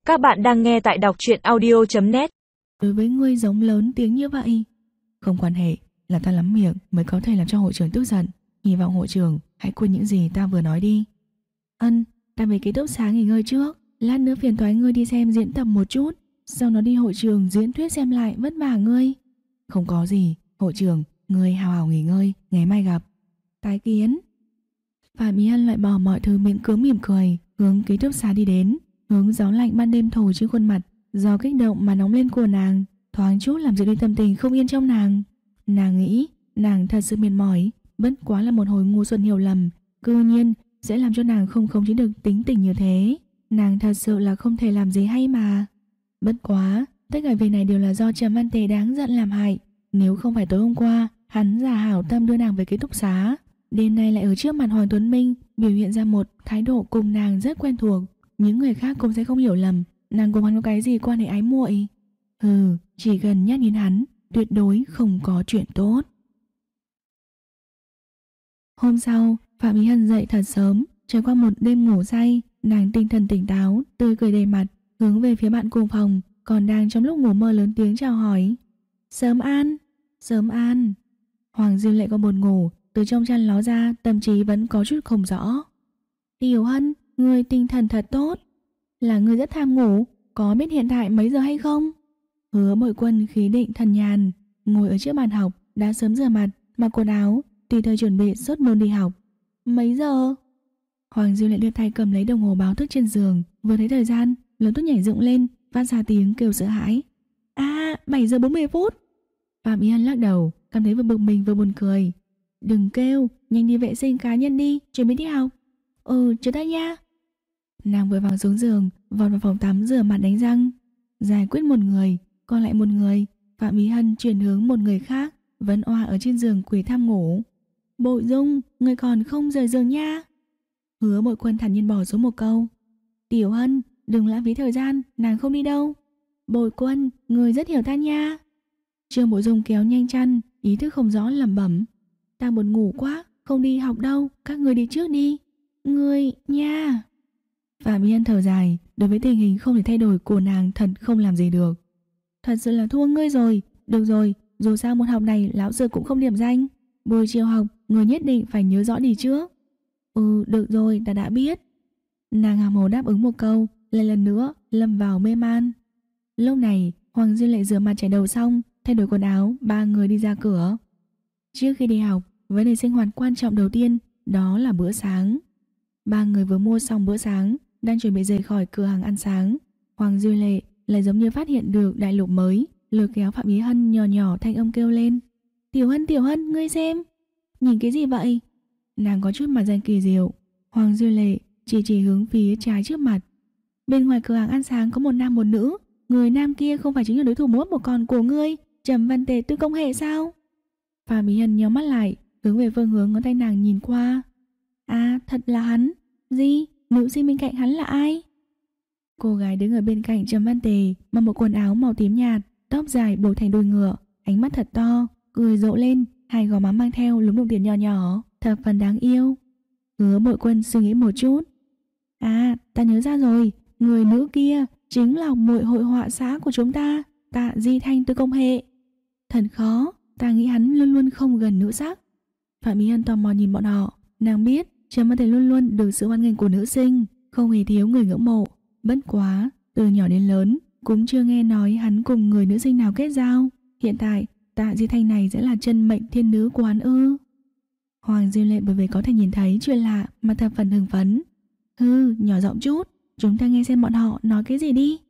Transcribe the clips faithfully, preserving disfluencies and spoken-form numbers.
Các bạn đang nghe tại đọc truyện audio chấm net. Đối với ngươi giống lớn tiếng như vậy. Không quan hệ, là ta lắm miệng mới có thể làm cho hội trưởng tức giận. Hy vọng hội trưởng hãy quên những gì ta vừa nói đi. Ân, ta về ký túc xá nghỉ ngơi trước. Lát nữa phiền toái ngươi đi xem diễn tập một chút, sau đó đi hội trường diễn thuyết xem lại, vất vả ngươi. Không có gì, hội trưởng, ngươi hào hào nghỉ ngơi, ngày mai gặp. Tái kiến. Phạm Ý Hân loại bỏ mọi thứ miễn cưỡng mỉm cười, hướng ký túc xá đi đến. Hướng gió lạnh ban đêm thổi trên khuôn mặt, do kích động mà nóng lên của nàng, thoáng chút làm dịu đi tâm tình không yên trong nàng. Nàng nghĩ, nàng thật sự mệt mỏi, bất quá là một hồi ngu xuẩn hiểu lầm, cư nhiên sẽ làm cho nàng không khống chế được tính tình như thế. Nàng thật sự là không thể làm gì hay mà. Bất quá, tất cả việc này đều là do Trầm Văn Tề đáng giận làm hại. Nếu không phải tối hôm qua, hắn giả hảo tâm đưa nàng về ký túc xá, đêm nay lại ở trước mặt Hoàng Tuấn Minh biểu hiện ra một thái độ cùng nàng rất quen thuộc. Những người khác cũng sẽ không hiểu lầm nàng cùng hắn có cái gì quan hệ ái muội. Hừ, chỉ cần nhắc đến hắn, tuyệt đối không có chuyện tốt. Hôm sau, Phạm Ý Hân dậy thật sớm, trải qua một đêm ngủ say, nàng tinh thần tỉnh táo, tươi cười đầy mặt, hướng về phía bạn cùng phòng, còn đang trong lúc ngủ mơ lớn tiếng chào hỏi. Sớm an, sớm an. Hoàng Diêu Lệ có buồn ngủ, từ trong chăn ló ra, tâm trí vẫn có chút không rõ. Tiểu Hân, ngươi tinh thần thật tốt. Là ngươi rất tham ngủ, có biết hiện tại mấy giờ hay không? Hứa Bội Quân khí định thần nhàn, ngồi ở trước bàn học, đã sớm rửa mặt, mặc quần áo, tùy thời chuẩn bị xuất môn đi học. Mấy giờ? Hoàng Diêu Lệ đưa tay cầm lấy đồng hồ báo thức trên giường, vừa thấy thời gian, lập tức nhảy dựng lên, phát ra tiếng kêu sợ hãi. À, bảy giờ bốn mươi phút. Phạm Ý Hân lắc đầu, cảm thấy vừa bực mình vừa buồn cười. Đừng kêu, nhanh đi vệ sinh cá nhân đi, chuẩn bị đi học. Ừ, chờ ta nha. Nàng vừa vào xuống giường, vọt vào phòng tắm rửa mặt đánh răng. Giải quyết một người, còn lại một người. Phạm Ý Hân chuyển hướng một người khác, vẫn oa ở trên giường quỳ tham ngủ. Bội Dung, người còn không rời giường nha. Hứa Bội Quân thản nhiên bỏ xuống một câu. Tiểu Hân, đừng lãng phí thời gian, nàng không đi đâu. Bội Quân, người rất hiểu ta nha. Trương Bội Dung kéo nhanh chăn, ý thức không rõ lẩm bẩm. Ta buồn ngủ quá, không đi học đâu, các người đi trước đi. Người, nha. Phạm Ý Hân thở dài, đối với tình hình không thể thay đổi của nàng thật không làm gì được. Thật sự là thua ngươi rồi. Được rồi, dù sao môn học này lão sư cũng không điểm danh. Buổi chiều học, người nhất định phải nhớ rõ đi trước. Ừ, được rồi, ta đã biết. Nàng hàm hồ đáp ứng một câu, lại lần nữa lâm vào mê man. Lúc này, Hoàng Diêu Lệ rửa mặt chải đầu xong, thay đổi quần áo, ba người đi ra cửa. Trước khi đi học, vấn đề sinh hoạt quan trọng đầu tiên đó là bữa sáng. Ba người vừa mua xong bữa sáng, đang chuẩn bị rời khỏi cửa hàng ăn sáng. Hoàng Diêu Lệ lại giống như phát hiện được đại lục mới, lôi kéo Phạm Ý Hân nhỏ nhỏ thanh âm kêu lên. Tiểu Hân, Tiểu Hân, ngươi xem. Nhìn cái gì vậy? Nàng có chút mặt danh kỳ diệu. Hoàng Diêu Lệ chỉ chỉ hướng phía trái trước mặt. Bên ngoài cửa hàng ăn sáng có một nam một nữ. Người nam kia không phải chính là đối thủ múa một con của ngươi, Trầm Văn Tề Tư Công Hệ sao? Phạm Ý Hân nhíu mắt lại, hướng về phương hướng ngón tay nàng nhìn qua. À, thật là hắn. Gì? Nữ sinh bên cạnh hắn là ai? Cô gái đứng ở bên cạnh Trầm Văn Tề, mặc một quần áo màu tím nhạt, tóc dài buộc thành đuôi ngựa, ánh mắt thật to, cười rộ lên, hai gò má mang theo lúm đồng tiền nhỏ nhỏ, thập phần đáng yêu. Hứa Bội Quân suy nghĩ một chút. À, ta nhớ ra rồi, người nữ kia chính là muội hội họa xã của chúng ta, Tạ Di Thanh Tư Công Hệ. Thật khó, ta nghĩ hắn luôn luôn không gần nữ sắc. Phạm Ý Hân tò mò nhìn bọn họ, nàng biết Trầm Văn Tề luôn luôn được sự hoan nghênh của nữ sinh, không hề thiếu người ngưỡng mộ. Bất quá, từ nhỏ đến lớn cũng chưa nghe nói hắn cùng người nữ sinh nào kết giao. Hiện tại, Tạ Di Thanh này sẽ là chân mệnh thiên nữ của hắn ư? Hoàng Diêu Lệ bởi vì có thể nhìn thấy chuyện lạ mà thập phần hưng phấn. Hừ, nhỏ giọng chút, chúng ta nghe xem bọn họ nói cái gì đi.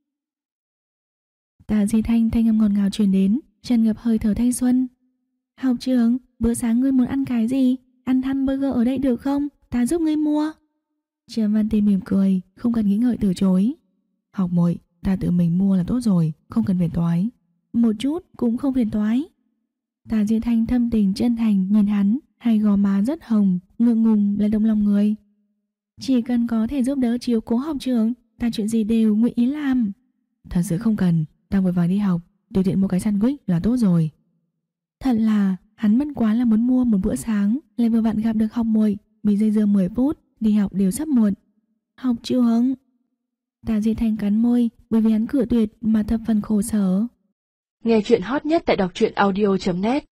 Tạ Di Thanh thanh âm ngọt ngào truyền đến, tràn ngập hơi thở thanh xuân. Học trưởng, bữa sáng ngươi muốn ăn cái gì? Ăn hamburger ở đây được không? Ta giúp ngươi mua. Trầm Văn Tề mỉm cười, không cần nghĩ ngợi từ chối. Học muội, ta tự mình mua là tốt rồi, không cần phiền toái. Một chút cũng không phiền toái. Tạ Di Thanh thâm tình chân thành nhìn hắn, hai gò má rất hồng, ngượng ngùng lại động lòng người. Chỉ cần có thể giúp đỡ chiếu cố học trưởng, ta chuyện gì đều nguyện ý làm. Thật sự không cần, ta vội vàng đi học, tùy tiện một cái sandwich là tốt rồi. Thật là, hắn mất quá là muốn mua một bữa sáng, lại vừa vặn gặp được học muội, bị dây dưa mười phút, đi học đều sắp muộn. Học trưởng. Tả Diệt Thành cắn môi bởi vì hắn cự tuyệt mà thập phần khổ sở. Nghe chuyện hot nhất tại đọc truyện audio chấm net.